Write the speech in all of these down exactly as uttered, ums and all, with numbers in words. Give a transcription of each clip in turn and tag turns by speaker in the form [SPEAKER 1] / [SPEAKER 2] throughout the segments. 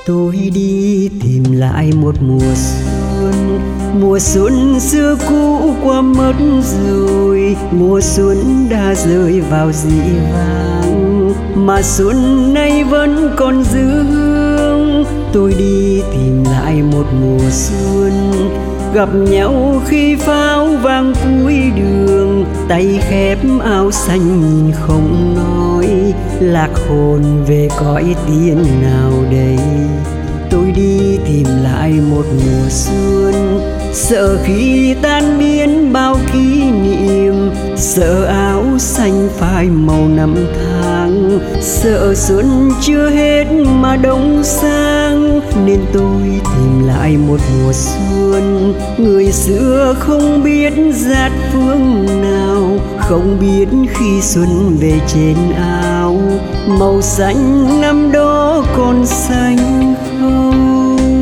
[SPEAKER 1] Tôi đi tìm lại một mùa xuân, mùa xuân xưa cũ qua mất rồi, mùa xuân đã rơi vào dĩ vãng, mà xuân nay vẫn còn giữ hương. Tôi đi tìm lại một mùa xuân, gặp nhau khi pháo vang cuối đường, tay khép áo xanh nhìn không nói, lạc hồn về cõi tiên nào đây. Tôi đi tìm lại một mùa xuân, sợ khi tan biến bao kỷ niệm, sợ áo xanh phai màu năm tháng, sợ xuân chưa hết mà đông sang, nên tôi tìm lại một mùa xuân. Người xưa không biết dạt phương nào, không biết khi xuân về trên áo, màu xanh năm đó còn xanh không?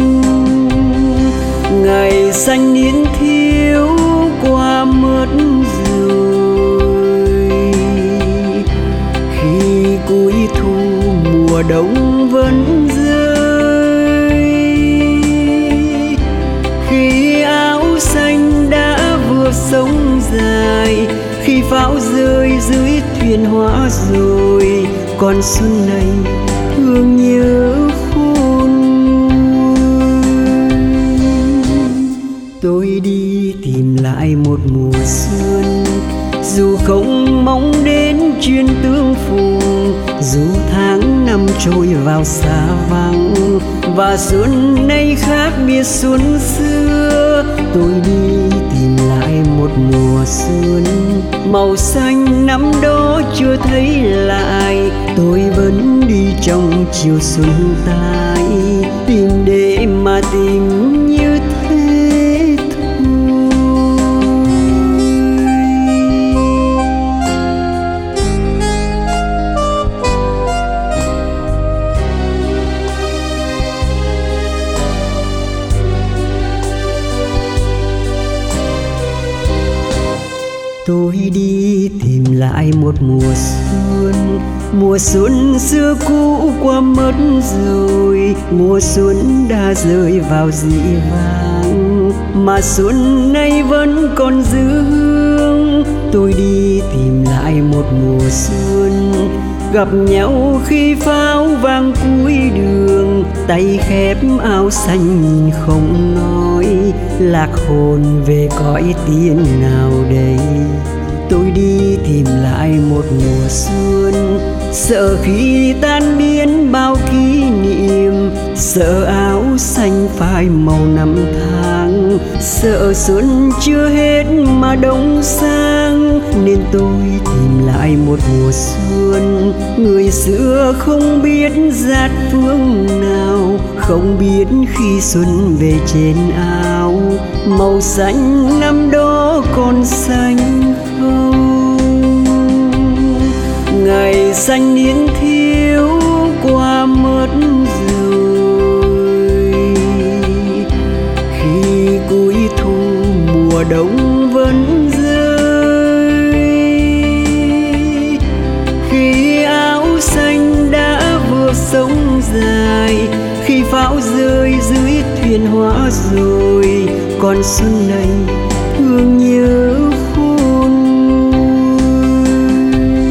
[SPEAKER 1] Ngày xanh niên thiếu qua mất rồi, khi cuối thu mùa đông vẫn rơi, khi áo xanh đã vừa sống dài, khi pháo rơi dưới thuyền hoa rồi, còn xuân này thương nhớ khôn nguôi. Tôi đi tìm lại một mùa xuân, dù không mong đến chuyến tương phùng, dù tháng năm trôi vào xa vắng, và xuân nay khác biệt xuân xưa. Tôi đi tìm lại một mùa xuân, màu xanh năm đó chưa thấy lại, tôi vẫn đi trong chiều xuân tái, tìm để mà tìm như thế thôi. Tôi đi tìm lại một mùa xuân, mùa xuân xưa cũ qua mất rồi, mùa xuân đã rơi vào dĩ vãng, mà xuân nay vẫn còn giữ hương. Tôi đi tìm lại một mùa xuân, gặp nhau khi pháo vang cuối đường, tay khép áo xanh nhìn không nói, lạc hồn về cõi tiên nào đây. Tôi đi tìm lại một mùa xuân, sợ khi tan biến bao kỷ niệm, sợ áo xanh phai màu năm tháng, sợ xuân chưa hết mà đông sang, nên tôi tìm lại một mùa xuân. Người xưa không biết dạt phương nào, không biết khi xuân về trên áo, màu xanh năm đó còn xanh không? Ngày xanh niên thiếu qua mất rồi, khi cuối thu mùa đông vẫn rơi, khi áo xanh đã vừa sống dài, khi pháo rơi dưới thuyền hoa rồi, còn xuân này thương nhớ khôn nguôi.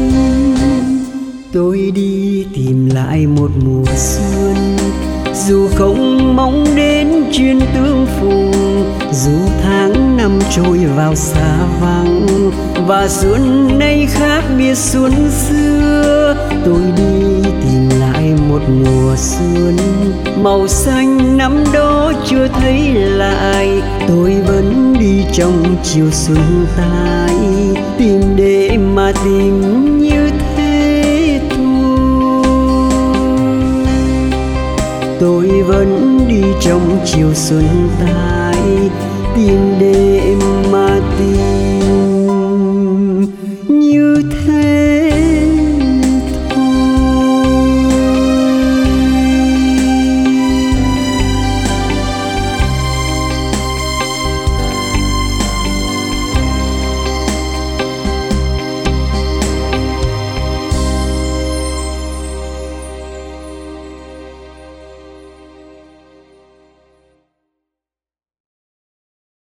[SPEAKER 1] Tôi đi tìm lại một mùa xuân, dù không mong đến chuyến tương phùng, dù tháng năm trôi vào xa vắng, và xuân nay khác biệt xuân xưa. Tôi đi tìm lại một mùa xuân, màu xanh năm đó chưa thấy lại, tôi vẫn đi trong chiều xuân tái, tìm để mà tìm như thế thôi. Tôi vẫn đi trong chiều xuân tái, tìm để mà tìm như thế.